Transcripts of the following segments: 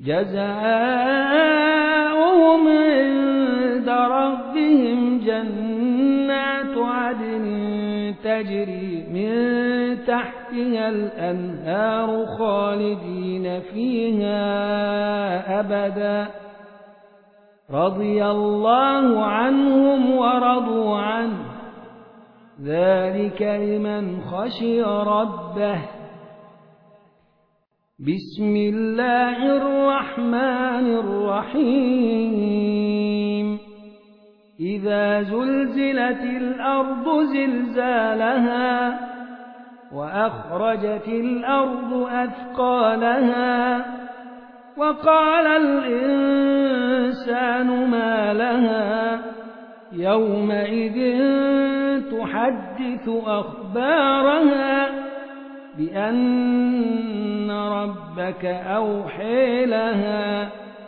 جزاؤهم عند ربهم جنات عدن تجري من تحتها الأنهار خالدين فيها أبدا رضي الله عنهم ورضوا عنه ذلك لمن خشي ربه. بسم الله الرحمن الرحيم إذا زلزلت الأرض زلزالها وأخرجت الأرض أثقالها وقال الإنسان ما لها يومئذ تحدث أخبارها بأن ربك أوحي لها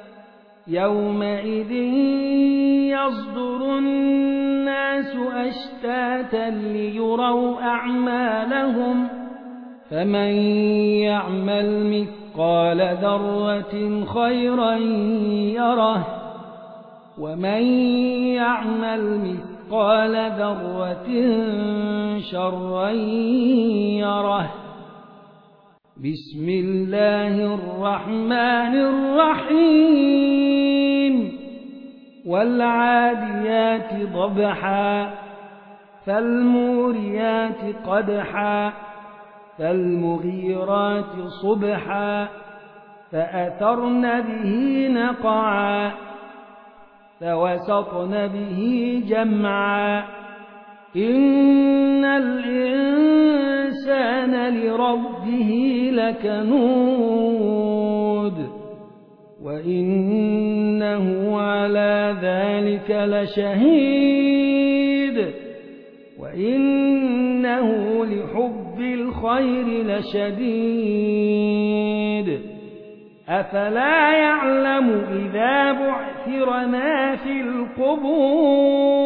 يومئذ يصدر الناس أشتاتا ليروا أعمالهم فمن يعمل مثقال ذرة خيرا يره ومن يعمل مثقال ذرة شرا يره. بسم الله الرحمن الرحيم والعاديات ضبحا فالموريات قدحا فالمغيرات صبحا فأثرن به نقعا فوسطن به جمعا إن الإنسان لربه لكنود وإنه على ذلك لشهيد وإنه لحب الخير لشديد أفلا يعلم إذا بعثر ما في القبور